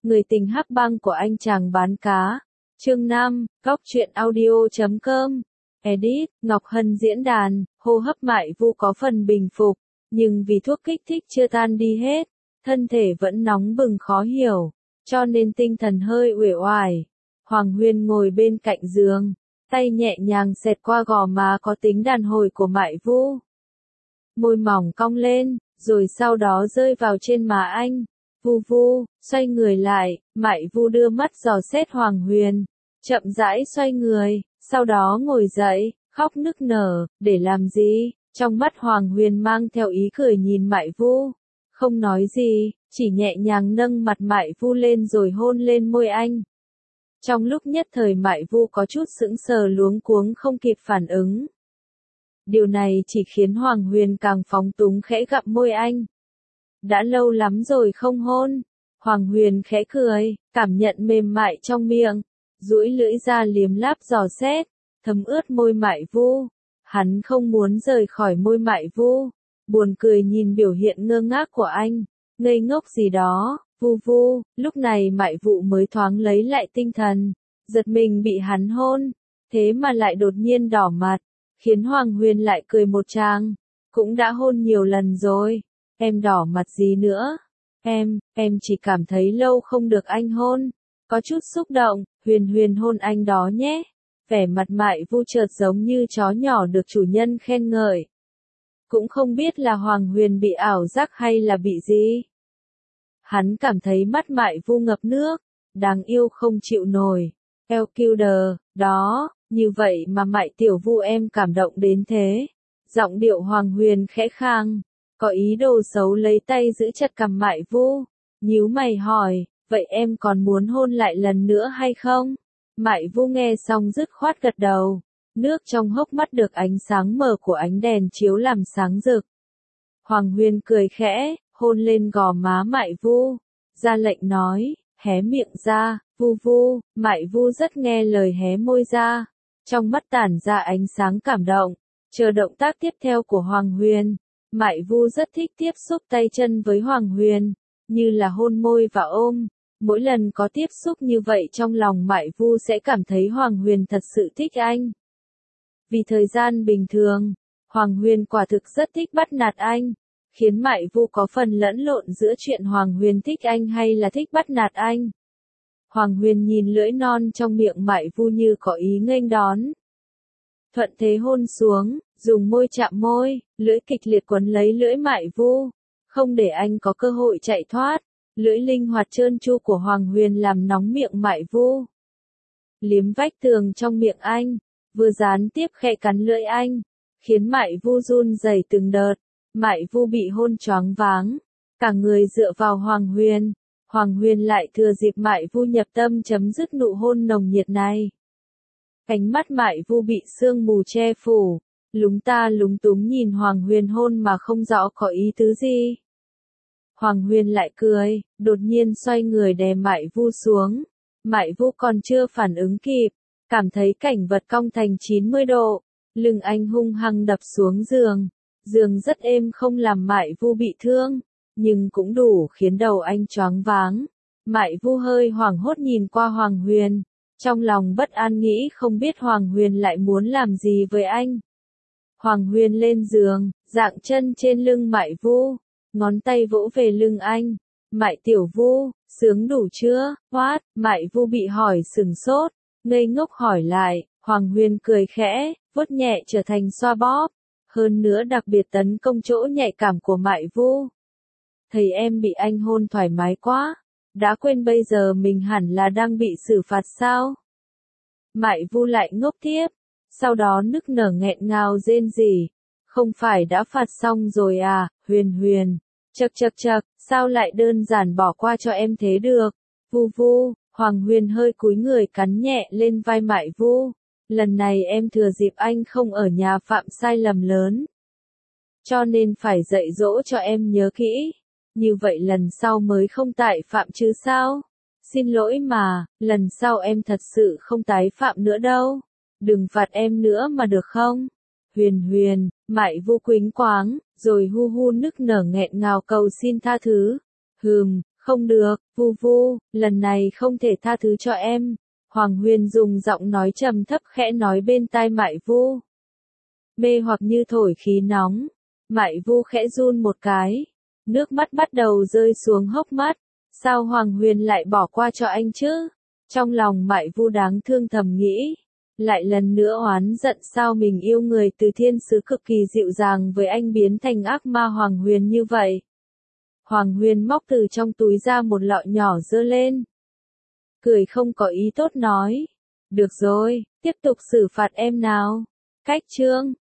Người tình hắc băng của anh chàng bán cá. Chương 5, Góc truyện audio.com. Edit, Ngọc Hân diễn đàn, hô hấp Mại Vu có phần bình phục, nhưng vì thuốc kích thích chưa tan đi hết, thân thể vẫn nóng bừng khó hiểu, cho nên tinh thần hơi uể oải. Hoàng Huyền ngồi bên cạnh giường, tay nhẹ nhàng xẹt qua gò má có tính đàn hồi của Mại Vu. Môi mỏng cong lên, rồi sau đó rơi vào trên má anh. Vu Vu, xoay người lại, Mại Vu đưa mắt dò xét Hoàng Huyền, chậm rãi xoay người, sau đó ngồi dậy, khóc nức nở, để làm gì? Trong mắt Hoàng Huyền mang theo ý cười nhìn Mại Vu, không nói gì, chỉ nhẹ nhàng nâng mặt Mại Vu lên rồi hôn lên môi anh. Trong lúc nhất thời Mại Vu có chút sững sờ luống cuống không kịp phản ứng. Điều này chỉ khiến Hoàng Huyền càng phóng túng khẽ gặm môi anh. Đã lâu lắm rồi không hôn. Hoàng Huyền khẽ cười, cảm nhận mềm mại trong miệng, duỗi lưỡi ra liếm láp dò xét, thấm ướt môi Mại Vu. Hắn không muốn rời khỏi môi Mại Vu, buồn cười nhìn biểu hiện ngơ ngác của anh, ngây ngốc gì đó. Vu Vu, lúc này Mại Vu mới thoáng lấy lại tinh thần, giật mình bị hắn hôn, thế mà lại đột nhiên đỏ mặt, khiến Hoàng Huyền lại cười một tràng, cũng đã hôn nhiều lần rồi, em đỏ mặt gì nữa? Em chỉ cảm thấy lâu không được anh hôn, có chút xúc động. Huyền Huyền hôn anh đó nhé. Vẻ mặt Mại Vu chợt giống như chó nhỏ được chủ nhân khen ngợi. Cũng không biết là Hoàng Huyền bị ảo giác hay là bị gì. Hắn cảm thấy mắt Mại Vu ngập nước, đáng yêu không chịu nổi. Elkilder, đó, như vậy mà Mại tiểu Vu em cảm động đến thế. Giọng điệu Hoàng Huyền khẽ khang, có ý đồ xấu lấy tay giữ chặt cằm Mại Vu, nhíu mày hỏi, vậy em còn muốn hôn lại lần nữa hay không? Mại Vu nghe xong dứt khoát gật đầu, nước trong hốc mắt được ánh sáng mờ của ánh đèn chiếu làm sáng rực. Hoàng Huyền cười khẽ, hôn lên gò má Mại Vu, ra lệnh nói, hé miệng ra. Vu Vu, Mại Vu rất nghe lời hé môi ra, trong mắt tản ra ánh sáng cảm động, chờ động tác tiếp theo của Hoàng Huyền. Mại Vu rất thích tiếp xúc tay chân với Hoàng Huyền, như là hôn môi và ôm. Mỗi lần có tiếp xúc như vậy trong lòng Mại Vu sẽ cảm thấy Hoàng Huyền thật sự thích anh. Vì thời gian bình thường, Hoàng Huyền quả thực rất thích bắt nạt anh, khiến Mại Vu có phần lẫn lộn giữa chuyện Hoàng Huyền thích anh hay là thích bắt nạt anh. Hoàng Huyền nhìn lưỡi non trong miệng Mại Vu như có ý nghênh đón. Thuận thế hôn xuống, dùng môi chạm môi, lưỡi kịch liệt quấn lấy lưỡi Mại Vu, không để anh có cơ hội chạy thoát. Lưỡi linh hoạt trơn tru của Hoàng Huyền làm nóng miệng Mại Vu. Liếm vách tường trong miệng anh, vừa gián tiếp khẽ cắn lưỡi anh, khiến Mại Vu run rẩy từng đợt. Mại Vu bị hôn choáng váng, cả người dựa vào Hoàng Huyền. Hoàng Huyền lại thừa dịp Mại Vu nhập tâm chấm dứt nụ hôn nồng nhiệt này. Cánh mắt Mại Vu bị sương mù che phủ, lúng ta lúng túng nhìn Hoàng Huyền hôn mà không rõ có ý tứ gì. Hoàng Huyền lại cười, đột nhiên xoay người đè Mại Vu xuống. Mại Vu còn chưa phản ứng kịp, cảm thấy cảnh vật cong thành 90 độ, lưng anh hung hăng đập xuống giường. Giường rất êm không làm Mại Vu bị thương, nhưng cũng đủ khiến đầu anh choáng váng. Mại Vu hơi hoảng hốt nhìn qua Hoàng Huyền, trong lòng bất an nghĩ không biết Hoàng Huyền lại muốn làm gì với anh. Hoàng Huyền lên giường, dạng chân trên lưng Mại Vu, ngón tay vỗ về lưng anh. Mại tiểu Vu, sướng đủ chưa? What? Mại Vu bị hỏi sừng sốt, ngây ngốc hỏi lại. Hoàng Huyền cười khẽ, vuốt nhẹ trở thành xoa bóp, hơn nữa đặc biệt tấn công chỗ nhạy cảm của Mại Vu. Thấy em bị anh hôn thoải mái quá, đã quên bây giờ mình hẳn là đang bị xử phạt sao? Mại Vu lại ngốc tiếp, sau đó nức nở nghẹn ngào rên rỉ, không phải đã phạt xong rồi à? Huyền Huyền, chậc, sao lại đơn giản bỏ qua cho em thế được? Vu Vu, Hoàng Huyền hơi cúi người cắn nhẹ lên vai Mại Vu. Lần này em thừa dịp anh không ở nhà phạm sai lầm lớn, cho nên phải dạy dỗ cho em nhớ kỹ, như vậy lần sau mới không tái phạm chứ sao? Xin lỗi mà, lần sau em thật sự không tái phạm nữa đâu. Đừng phạt em nữa mà được không? Huyền Huyền, Mại Vu quýnh quáng, rồi hu hu nức nở nghẹn ngào cầu xin tha thứ. Không được, vu vu, lần này không thể tha thứ cho em. Hoàng Huyền dùng giọng nói trầm thấp khẽ nói bên tai Mại Vu. Mê hoặc như thổi khí nóng. Mại Vu khẽ run một cái. Nước mắt bắt đầu rơi xuống hốc mắt. Sao Hoàng Huyền lại bỏ qua cho anh chứ? Trong lòng Mại Vu đáng thương thầm nghĩ. Lại lần nữa oán giận sao mình yêu người từ thiên sứ cực kỳ dịu dàng với anh biến thành ác ma Hoàng Huyền như vậy. Hoàng Huyền móc từ trong túi ra một lọ nhỏ giơ lên. Cười không có ý tốt nói. Được rồi, tiếp tục xử phạt em nào. Cách chương